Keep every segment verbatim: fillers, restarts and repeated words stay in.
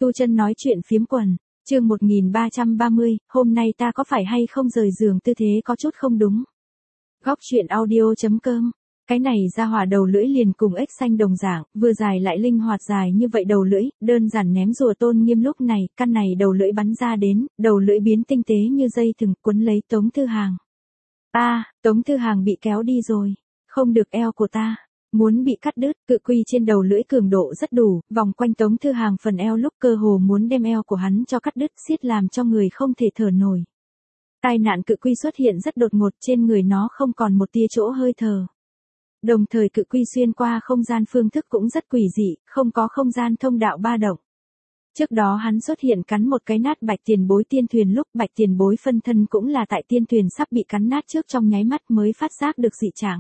Tu Chân nói chuyện phiếm quần, chương một nghìn ba trăm ba mươi, hôm nay ta có phải hay không rời giường tư thế có chút không đúng. Góc truyện audio chấm com. Cái này ra hỏa đầu lưỡi liền cùng ếch xanh đồng dạng, vừa dài lại linh hoạt dài như vậy đầu lưỡi, đơn giản ném rùa Tôn Nghiêm lúc này, căn này đầu lưỡi bắn ra đến, đầu lưỡi biến tinh tế như dây thừng quấn lấy Tống Thư Hàng. A, à, Tống Thư Hàng bị kéo đi rồi, không được eo của ta. Muốn bị cắt đứt, cự quy trên đầu lưỡi cường độ rất đủ, vòng quanh Tống Thư Hàng phần eo lúc cơ hồ muốn đem eo của hắn cho cắt đứt, xiết làm cho người không thể thở nổi. Tai nạn cự quy xuất hiện rất đột ngột, trên người nó không còn một tia chỗ hơi thở. Đồng thời cự quy xuyên qua không gian phương thức cũng rất quỷ dị, không có không gian thông đạo ba động. Trước đó hắn xuất hiện cắn một cái nát Bạch Tiền Bối tiên thuyền lúc Bạch Tiền Bối phân thân cũng là tại tiên thuyền sắp bị cắn nát trước trong nháy mắt mới phát giác được dị trạng.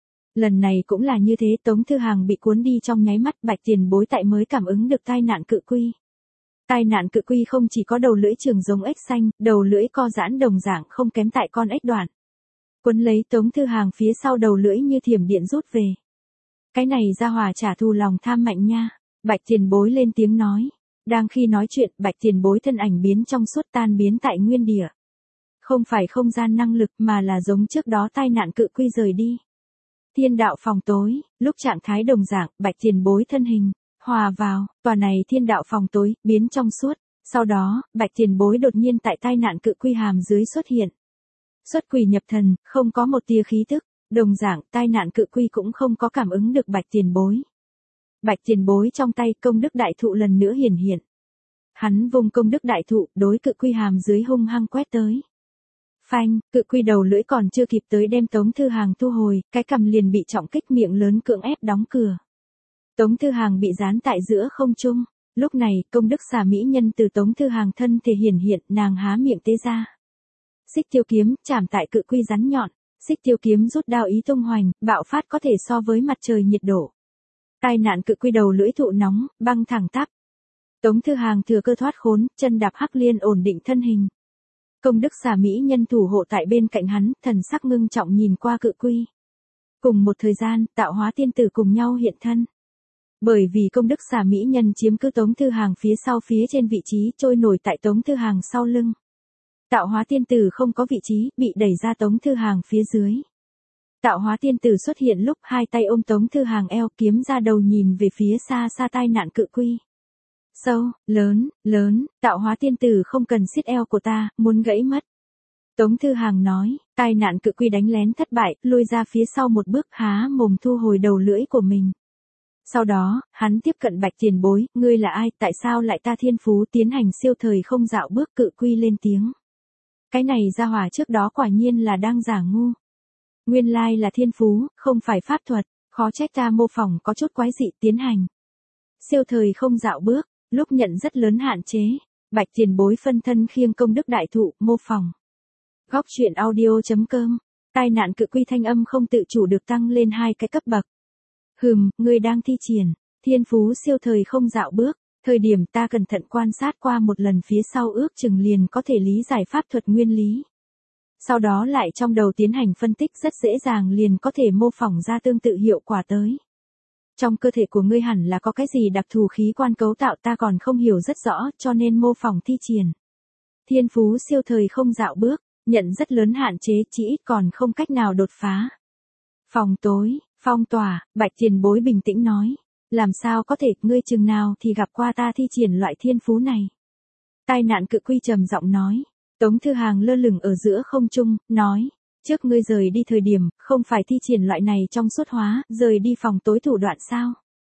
Lần này cũng là như thế, Tống Thư Hàng bị cuốn đi trong nháy mắt, Bạch Tiền Bối tại mới cảm ứng được tai nạn cự quy. Tai nạn cự quy không chỉ có đầu lưỡi trường giống ếch xanh, đầu lưỡi co giãn đồng dạng không kém tại con ếch đoạn. Cuốn lấy Tống Thư Hàng phía sau đầu lưỡi như thiểm điện rút về. Cái này ra hỏa trả thù lòng tham mạnh nha. Bạch Tiền Bối lên tiếng nói. Đang khi nói chuyện, Bạch Tiền Bối thân ảnh biến trong suốt tan biến tại nguyên địa. Không phải không gian năng lực mà là giống trước đó tai nạn cự quy rời đi. Thiên đạo phòng tối, lúc trạng thái đồng dạng, Bạch Tiền Bối thân hình hòa vào, tòa này thiên đạo phòng tối, biến trong suốt. Sau đó, Bạch Tiền Bối đột nhiên tại tai nạn cự quy hàm dưới xuất hiện. Xuất quỷ nhập thần, không có một tia khí tức, đồng dạng, tai nạn cự quy cũng không có cảm ứng được Bạch Tiền Bối. Bạch Tiền Bối trong tay công đức đại thụ lần nữa hiển hiện. Hắn vùng công đức đại thụ, đối cự quy hàm dưới hung hăng quét tới. Phanh, cự quy đầu lưỡi còn chưa kịp tới đem Tống Thư Hàng thu hồi, cái cằm liền bị trọng kích, miệng lớn cưỡng ép đóng cửa. Tống Thư Hàng bị dán tại giữa không trung. Lúc này, công đức xà mỹ nhân từ Tống Thư Hàng thân thể hiển hiện, nàng há miệng tế ra. Xích tiêu kiếm, chạm tại cự quy rắn nhọn. Xích tiêu kiếm rút đao ý tung hoành, bạo phát có thể so với mặt trời nhiệt độ. Tai nạn cự quy đầu lưỡi thụ nóng, băng thẳng tắp. Tống Thư Hàng thừa cơ thoát khốn, chân đạp hắc liên ổn định thân hình. Công đức xà mỹ nhân thủ hộ tại bên cạnh hắn, thần sắc ngưng trọng nhìn qua cự quy. Cùng một thời gian, tạo hóa tiên tử cùng nhau hiện thân. Bởi vì công đức xà mỹ nhân chiếm cứ Tống Thư Hàng phía sau phía trên vị trí trôi nổi tại Tống Thư Hàng sau lưng. Tạo hóa tiên tử không có vị trí, bị đẩy ra Tống Thư Hàng phía dưới. Tạo hóa tiên tử xuất hiện lúc hai tay ôm Tống Thư Hàng eo, kiếm ra đầu nhìn về phía xa xa tai nạn cự quy. Sâu, lớn, lớn, tạo hóa tiên tử không cần siết eo của ta, muốn gãy mất. Tống Thư Hàng nói, tai nạn cự quy đánh lén thất bại, lùi ra phía sau một bước, há mồm thu hồi đầu lưỡi của mình. Sau đó, hắn tiếp cận Bạch Tiền Bối, ngươi là ai, tại sao lại ta thiên phú tiến hành siêu thời không dạo bước, cự quy lên tiếng. Cái này ra hỏa trước đó quả nhiên là đang giả ngu. Nguyên lai là thiên phú, không phải pháp thuật, khó trách ta mô phỏng có chút quái dị tiến hành. Siêu thời không dạo bước, lúc nhận rất lớn hạn chế. Bạch Tiền Bối phân thân khiêng công đức đại thụ, mô phỏng. Góc truyện audio chấm com. Tai nạn cự quy thanh âm không tự chủ được tăng lên hai cái cấp bậc. Hừm, ngươi đang thi triển thiên phú siêu thời không dạo bước. Thời điểm ta cẩn thận quan sát qua một lần phía sau ước chừng liền có thể lý giải pháp thuật nguyên lý. Sau đó lại trong đầu tiến hành phân tích rất dễ dàng liền có thể mô phỏng ra tương tự hiệu quả tới. Trong cơ thể của ngươi hẳn là có cái gì đặc thù khí quan cấu tạo ta còn không hiểu rất rõ cho nên mô phỏng thi triển. Thiên phú siêu thời không dạo bước, nhận rất lớn hạn chế chỉ ít còn không cách nào đột phá. Phòng tối, phong tỏa, Bạch Tiền Bối bình tĩnh nói. Làm sao có thể, ngươi chừng nào thì gặp qua ta thi triển loại thiên phú này. Tai nạn cự quy trầm giọng nói. Tống Thư Hàng lơ lửng ở giữa không trung, nói. Trước ngươi rời đi thời điểm, không phải thi triển loại này trong suốt hóa, rời đi phòng tối thủ đoạn sao?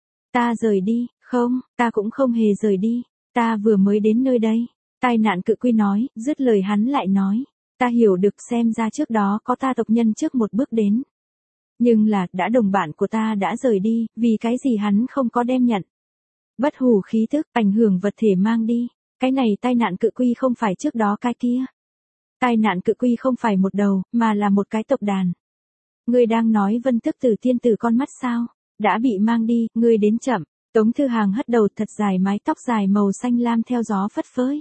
Ta rời đi, không, ta cũng không hề rời đi, ta vừa mới đến nơi đây. Tai nạn cự quy nói, dứt lời hắn lại nói. Ta hiểu được xem ra trước đó có ta tộc nhân trước một bước đến. Nhưng là, đã đồng bạn của ta đã rời đi, vì cái gì hắn không có đem nhận. Bất hủ khí thức, ảnh hưởng vật thể mang đi. Cái này tai nạn cự quy không phải trước đó cái kia. Tai nạn cự quy không phải một đầu, mà là một cái tộc đàn. Ngươi đang nói vân tức tử tiên tử con mắt sao? Đã bị mang đi, ngươi đến chậm. Tống Thư Hàng hất đầu thật dài mái tóc dài màu xanh lam theo gió phất phới.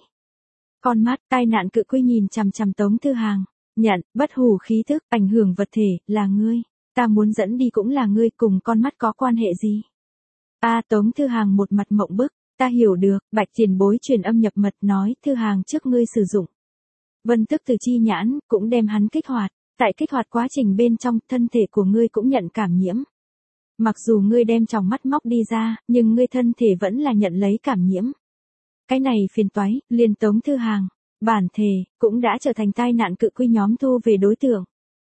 Con mắt, tai nạn cự quy nhìn chằm chằm Tống Thư Hàng. Nhận, bất hủ khí thức, ảnh hưởng vật thể, là ngươi. Ta muốn dẫn đi cũng là ngươi, cùng con mắt có quan hệ gì? A Tống Thư Hàng một mặt mộng bức, Ta hiểu được, Bạch tiền bối truyền âm nhập mật nói, thư hàng trước ngươi sử dụng. Vân tức từ chi nhãn, cũng đem hắn kích hoạt, tại kích hoạt quá trình bên trong, thân thể của ngươi cũng nhận cảm nhiễm. Mặc dù ngươi đem tròng mắt móc đi ra, nhưng ngươi thân thể vẫn là nhận lấy cảm nhiễm. Cái này phiền toái, liền Tống Thư Hàng, bản thể, cũng đã trở thành tai nạn cự quy nhóm thu về đối tượng.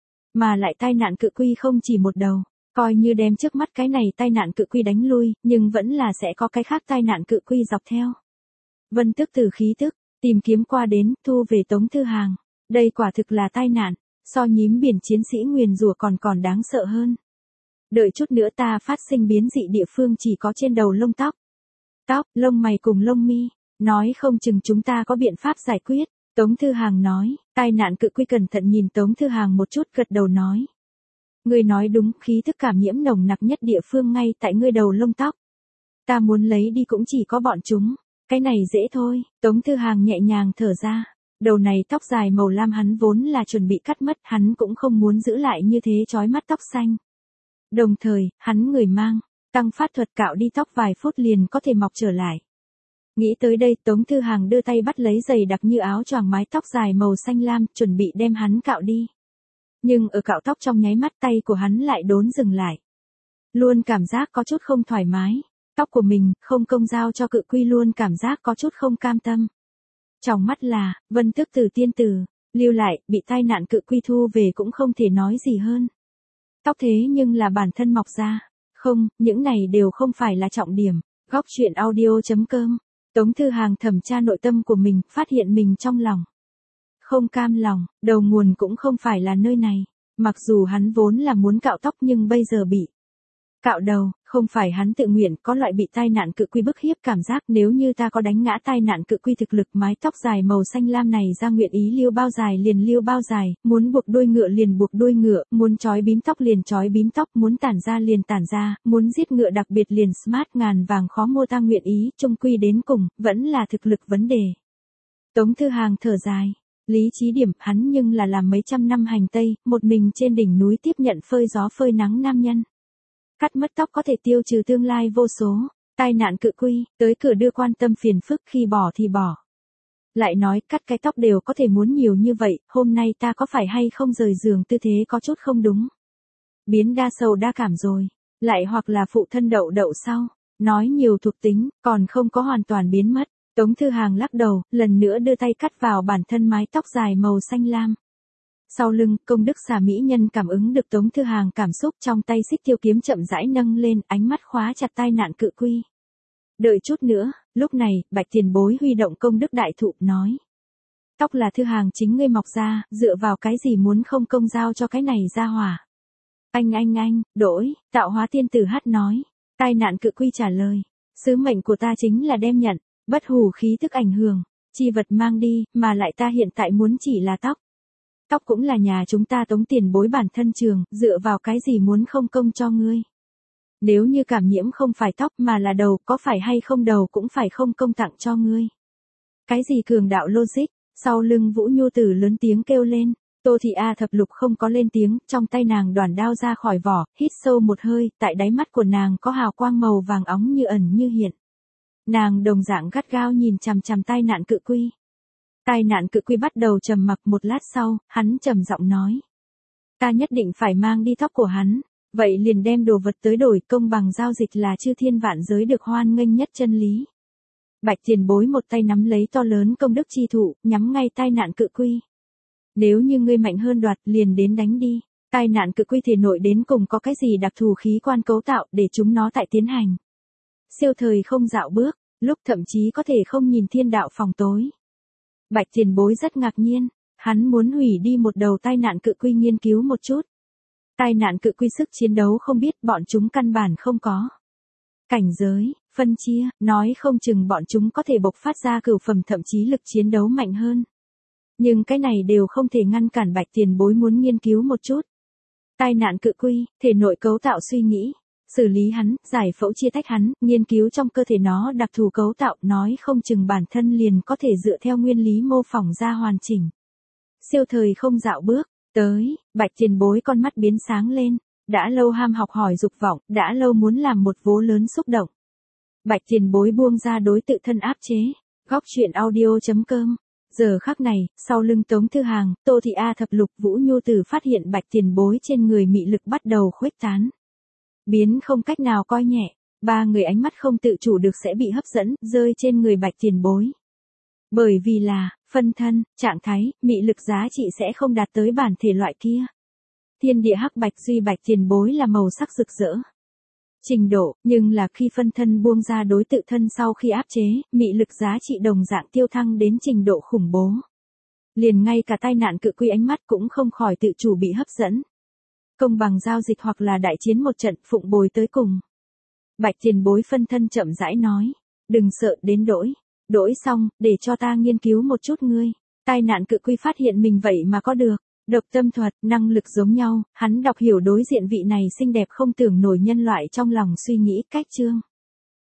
Mà lại tai nạn cự quy không chỉ một đầu, coi như đem trước mắt cái này tai nạn cự quy đánh lui, nhưng vẫn là sẽ có cái khác tai nạn cự quy dọc theo. Vân tức từ khí tức, tìm kiếm qua đến, thu về Tống Thư Hàng. Đây quả thực là tai nạn, so nhím biển chiến sĩ nguyền rủa còn còn đáng sợ hơn. Đợi chút nữa ta phát sinh biến dị địa phương chỉ có trên đầu lông tóc. Tóc, lông mày cùng lông mi, nói không chừng chúng ta có biện pháp giải quyết. Tống Thư Hàng nói, tai nạn cự quy cẩn thận nhìn Tống Thư Hàng một chút gật đầu nói. Ngươi nói đúng, khí thức cảm nhiễm nồng nặc nhất địa phương ngay tại ngươi đầu lông tóc. Ta muốn lấy đi cũng chỉ có bọn chúng, cái này dễ thôi. Tống Thư Hàng nhẹ nhàng thở ra, đầu này tóc dài màu lam hắn vốn là chuẩn bị cắt mất, hắn cũng không muốn giữ lại như thế chói mắt tóc xanh. Đồng thời, hắn người mang, tăng phát thuật cạo đi tóc vài phút liền có thể mọc trở lại. Nghĩ tới đây, Tống Thư Hàng đưa tay bắt lấy giày đặc như áo choàng mái tóc dài màu xanh lam, chuẩn bị đem hắn cạo đi. Nhưng ở cạo tóc trong nháy mắt tay của hắn lại đốn dừng lại. Luôn cảm giác có chút không thoải mái, tóc của mình không công giao cho cự quy luôn cảm giác có chút không cam tâm. Trong mắt là, Vân tức từ tiên tử, lưu lại, bị tai nạn cự quy thu về cũng không thể nói gì hơn. Tóc thế nhưng là bản thân mọc ra, không, những này đều không phải là trọng điểm. Góc truyện audio chấm com. Tống Thư Hàng thẩm tra nội tâm của mình, phát hiện mình trong lòng không cam lòng, đầu nguồn cũng không phải là nơi này. Mặc dù hắn vốn là muốn cạo tóc nhưng bây giờ bị cạo đầu, không phải hắn tự nguyện, có loại bị tai nạn cự quy bức hiếp cảm giác. Nếu như ta có đánh ngã tai nạn cự quy thực lực, mái tóc dài màu xanh lam này ra nguyện ý liêu bao dài liền liêu bao dài, muốn buộc đuôi ngựa liền buộc đuôi ngựa, muốn trói bím tóc liền trói bím tóc, muốn tản ra liền tản ra, muốn giết ngựa đặc biệt liền smart, ngàn vàng khó mua ta nguyện ý, chung quy đến cùng, vẫn là thực lực vấn đề. Tống Thư Hàng thở dài. Lý trí điểm, hắn nhưng là làm mấy trăm năm hành tây, một mình trên đỉnh núi tiếp nhận phơi gió phơi nắng nam nhân. Cắt mất tóc có thể tiêu trừ tương lai vô số, tai nạn cự quy, tới cửa đưa quan tâm phiền phức, khi bỏ thì bỏ. Lại nói, cắt cái tóc đều có thể muốn nhiều như vậy, hôm nay ta có phải hay không rời giường tư thế có chút không đúng. Biến đa sầu đa cảm rồi, lại hoặc là phụ thân đậu đậu sau, nói nhiều thuộc tính, còn không có hoàn toàn biến mất. Tống Thư Hàng lắc đầu, lần nữa đưa tay cắt vào bản thân mái tóc dài màu xanh lam. Sau lưng, công đức xà mỹ nhân cảm ứng được Tống Thư Hàng cảm xúc, trong tay xích tiêu kiếm chậm rãi nâng lên, ánh mắt khóa chặt tai nạn cự quy. Đợi chút nữa, lúc này, Bạch tiền bối huy động công đức đại thụ, nói. Tóc là Thư Hàng chính ngươi mọc ra, dựa vào cái gì muốn không công giao cho cái này ra hỏa. Anh anh anh, đổi, tạo hóa tiên tử hát nói. Tai nạn cự quy trả lời, sứ mệnh của ta chính là đem nhận, bất hủ khí thức ảnh hưởng, chi vật mang đi, mà lại ta hiện tại muốn chỉ là tóc. Tóc cũng là nhà chúng ta Tống tiền bối bản thân trường, dựa vào cái gì muốn không công cho ngươi. Nếu như cảm nhiễm không phải tóc mà là đầu, có phải hay không đầu cũng phải không công tặng cho ngươi. Cái gì cường đạo logic, sau lưng Vũ Nhu Tử lớn tiếng kêu lên. Tô Thị A thập lục không có lên tiếng, trong tay nàng đoàn đao ra khỏi vỏ, hít sâu một hơi, tại đáy mắt của nàng có hào quang màu vàng óng như ẩn như hiện. Nàng đồng dạng gắt gao nhìn chằm chằm tai nạn cự quy. Tai nạn cự quy bắt đầu trầm mặc, một lát sau, hắn trầm giọng nói. Ta nhất định phải mang đi tóc của hắn, vậy liền đem đồ vật tới đổi, công bằng giao dịch là chư thiên vạn giới được hoan nghênh nhất chân lý. Bạch tiền bối một tay nắm lấy to lớn công đức chi thụ, nhắm ngay tai nạn cự quy. Nếu như ngươi mạnh hơn đoạt, liền đến đánh đi. Tai nạn cự quy thể nội đến cùng có cái gì đặc thù khí quan cấu tạo để chúng nó tại tiến hành. Siêu thời không dạo bước, lúc thậm chí có thể không nhìn thiên đạo phòng tối. Bạch tiền bối rất ngạc nhiên, hắn muốn hủy đi một đầu tai nạn cự quy nghiên cứu một chút. Tai nạn cự quy sức chiến đấu không biết, bọn chúng căn bản không có. Cảnh giới, phân chia, nói không chừng bọn chúng có thể bộc phát ra cửu phẩm thậm chí lực chiến đấu mạnh hơn. Nhưng cái này đều không thể ngăn cản Bạch tiền bối muốn nghiên cứu một chút. Tai nạn cự quy, thể nội cấu tạo suy nghĩ, xử lý hắn, giải phẫu chia tách hắn, nghiên cứu trong cơ thể nó đặc thù cấu tạo, nói không chừng bản thân liền có thể dựa theo nguyên lý mô phỏng ra hoàn chỉnh. Siêu thời không dạo bước, tới, Bạch tiền bối con mắt biến sáng lên, đã lâu ham học hỏi dục vọng, đã lâu muốn làm một vố lớn xúc động. Bạch tiền bối buông ra đối tự thân áp chế. Góc truyện audio.com. Giờ khắc này, sau lưng Tống Thư Hàng, Tô Thị A thập lục Vũ Nhu Tử phát hiện bạch tiền bối trên người mị lực bắt đầu khuếch tán. Biến không cách nào coi nhẹ, ba người ánh mắt không tự chủ được sẽ bị hấp dẫn, rơi trên người bạch tiền bối. Bởi vì là, phân thân, trạng thái, mị lực giá trị sẽ không đạt tới bản thể loại kia. Thiên địa hắc bạch duy bạch tiền bối là màu sắc rực rỡ. Trình độ, nhưng là khi phân thân buông ra đối tự thân sau khi áp chế, mị lực giá trị đồng dạng tiêu thăng đến trình độ khủng bố. Liền ngay cả tai nạn cự quy ánh mắt cũng không khỏi tự chủ bị hấp dẫn. Công bằng giao dịch hoặc là đại chiến một trận phụng bồi tới cùng. Bạch tiền bối phân thân chậm rãi nói, đừng sợ đến đổi. Đổi xong, để cho ta nghiên cứu một chút ngươi. Tai nạn cự quy phát hiện mình vậy mà có được. Độc tâm thuật, năng lực giống nhau, hắn đọc hiểu đối diện vị này xinh đẹp không tưởng nổi nhân loại trong lòng suy nghĩ cách chương.